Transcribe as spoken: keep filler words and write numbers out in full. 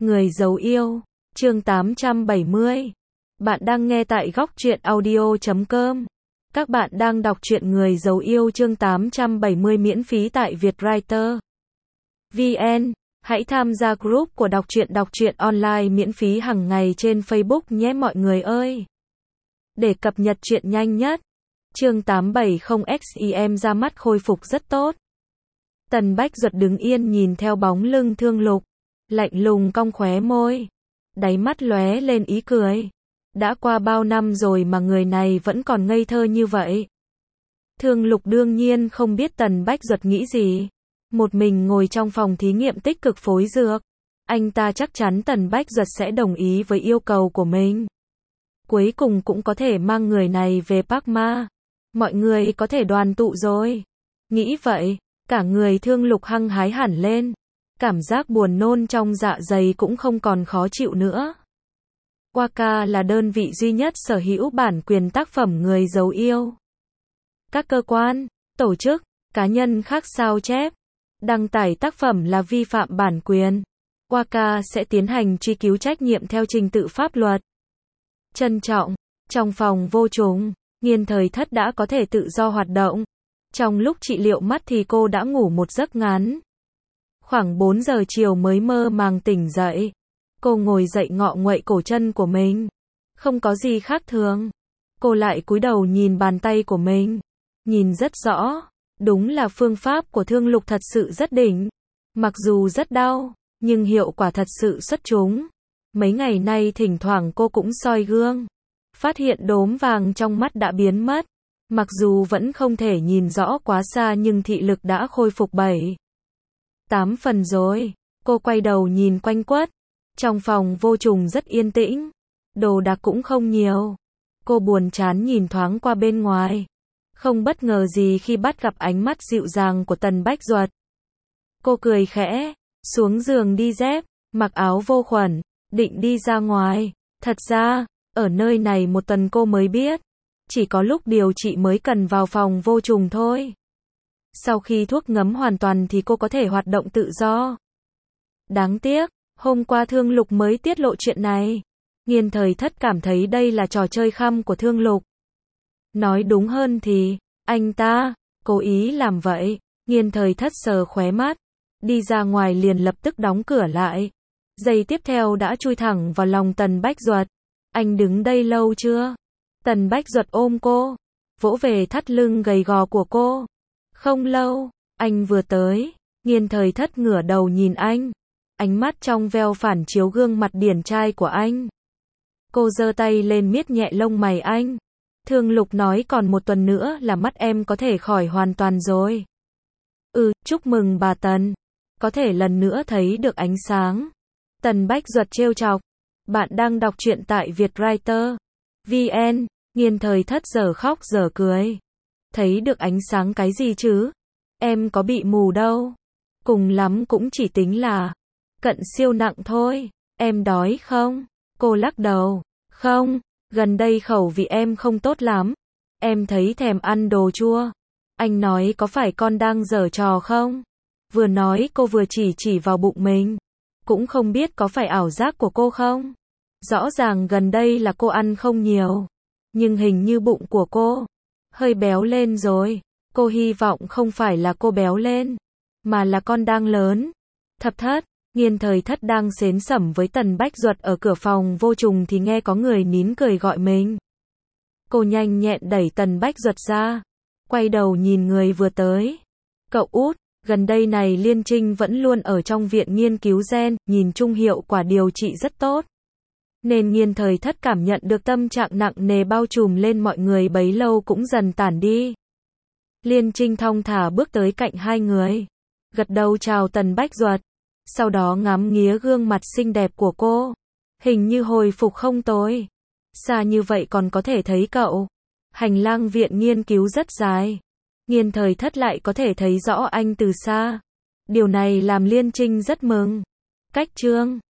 Người giấu yêu, chương tám trăm bảy mươi. Bạn đang nghe tại góc truyện audio chấm com. Các bạn đang đọc truyện Người giấu yêu chương tám trăm bảy mươi miễn phí tại Vietwriter chấm vn. Hãy tham gia group của đọc truyện đọc truyện online miễn phí hàng ngày trên Facebook nhé mọi người ơi. Để cập nhật truyện nhanh nhất. Chương tám trăm bảy mươi xem ra mắt khôi phục rất tốt. Tần Bách Duật đứng yên nhìn theo bóng lưng Thương Lục, lạnh lùng cong khóe môi, đáy mắt lóe lên ý cười. Đã qua bao năm rồi mà người này vẫn còn ngây thơ như vậy. Thương Lục đương nhiên không biết Tần Bách Duật nghĩ gì. Một mình ngồi trong phòng thí nghiệm tích cực phối dược. Anh ta chắc chắn Tần Bách Duật sẽ đồng ý với yêu cầu của mình. Cuối cùng cũng có thể mang người này về Park Ma. Mọi người có thể đoàn tụ rồi. Nghĩ vậy, cả người Thương Lục hăng hái hẳn lên. Cảm giác buồn nôn trong dạ dày cũng không còn khó chịu nữa. Waka là đơn vị duy nhất sở hữu bản quyền tác phẩm Người giấu yêu. Các cơ quan, tổ chức, cá nhân khác sao chép, đăng tải tác phẩm là vi phạm bản quyền. Waka sẽ tiến hành truy cứu trách nhiệm theo trình tự pháp luật. Trân trọng, trong phòng vô trùng, Nghiên Thời Thất đã có thể tự do hoạt động. Trong lúc trị liệu mắt thì cô đã ngủ một giấc ngắn. Khoảng bốn giờ chiều mới mơ màng tỉnh dậy. Cô ngồi dậy ngọ nguậy cổ chân của mình. Không có gì khác thường. Cô lại cúi đầu nhìn bàn tay của mình. Nhìn rất rõ. Đúng là phương pháp của Thương Lục thật sự rất đỉnh. Mặc dù rất đau, nhưng hiệu quả thật sự xuất chúng. Mấy ngày nay thỉnh thoảng cô cũng soi gương. Phát hiện đốm vàng trong mắt đã biến mất. Mặc dù vẫn không thể nhìn rõ quá xa nhưng thị lực đã khôi phục bảy tám phần rồi. Cô quay đầu nhìn quanh quất. Trong phòng vô trùng rất yên tĩnh. Đồ đạc cũng không nhiều. Cô buồn chán nhìn thoáng qua bên ngoài. Không bất ngờ gì khi bắt gặp ánh mắt dịu dàng của Tần Bách Duật. Cô cười khẽ, xuống giường đi dép, mặc áo vô khuẩn, định đi ra ngoài. Thật ra, ở nơi này một tuần cô mới biết. Chỉ có lúc điều trị mới cần vào phòng vô trùng thôi. Sau khi thuốc ngấm hoàn toàn thì cô có thể hoạt động tự do. Đáng tiếc, hôm qua Thương Lục mới tiết lộ chuyện này. Nghiên Thời Thất cảm thấy đây là trò chơi khăm của Thương Lục. Nói đúng hơn thì, anh ta, cố ý làm vậy. Nghiên Thời Thất sờ khóe mắt. Đi ra ngoài liền lập tức đóng cửa lại. Giây tiếp theo đã chui thẳng vào lòng Tần Bách Duật. Anh đứng đây lâu chưa? Tần Bách Duật ôm cô, vỗ về thắt lưng gầy gò của cô. Không lâu, anh vừa tới. Nghiên Thời Thất ngửa đầu nhìn anh. Ánh mắt trong veo phản chiếu gương mặt điển trai của anh. Cô giơ tay lên miết nhẹ lông mày anh. Thương Lục nói còn một tuần nữa là mắt em có thể khỏi hoàn toàn rồi. Ừ, chúc mừng bà Tần. Có thể lần nữa thấy được ánh sáng. Tần Bách Duật trêu chọc. Bạn đang đọc truyện tại Vietwriter chấm vn. Nghiên Thời Thất giờ khóc giờ cười. Thấy được ánh sáng cái gì chứ? Em có bị mù đâu. Cùng lắm cũng chỉ tính là cận siêu nặng thôi. Em đói không? Cô lắc đầu. Không, gần đây khẩu vị em không tốt lắm. Em thấy thèm ăn đồ chua. Anh nói có phải con đang giở trò không? Vừa nói cô vừa chỉ chỉ vào bụng mình. Cũng không biết có phải ảo giác của cô không? Rõ ràng gần đây là cô ăn không nhiều. Nhưng hình như bụng của cô hơi béo lên rồi. Cô hy vọng không phải là cô béo lên, mà là con đang lớn. Thập Thất, Nghiên Thời Thất đang xến xẩm với Tần Bách Duật ở cửa phòng vô trùng thì nghe có người nín cười gọi mình. Cô nhanh nhẹn đẩy Tần Bách Duật ra, quay đầu nhìn người vừa tới. Cậu út, gần đây này Liên Trinh vẫn luôn ở trong viện nghiên cứu gen, nhìn chung hiệu quả điều trị rất tốt. Nên Nghiên Thời Thất cảm nhận được tâm trạng nặng nề bao trùm lên mọi người bấy lâu cũng dần tản đi. Liên Trinh thong thả bước tới cạnh hai người. Gật đầu chào Tần Bách Duật. Sau đó ngắm nghía gương mặt xinh đẹp của cô. Hình như hồi phục không tồi. Xa như vậy còn có thể thấy cậu. Hành lang viện nghiên cứu rất dài. Nghiên Thời Thất lại có thể thấy rõ anh từ xa. Điều này làm Liên Trinh rất mừng. Cách chương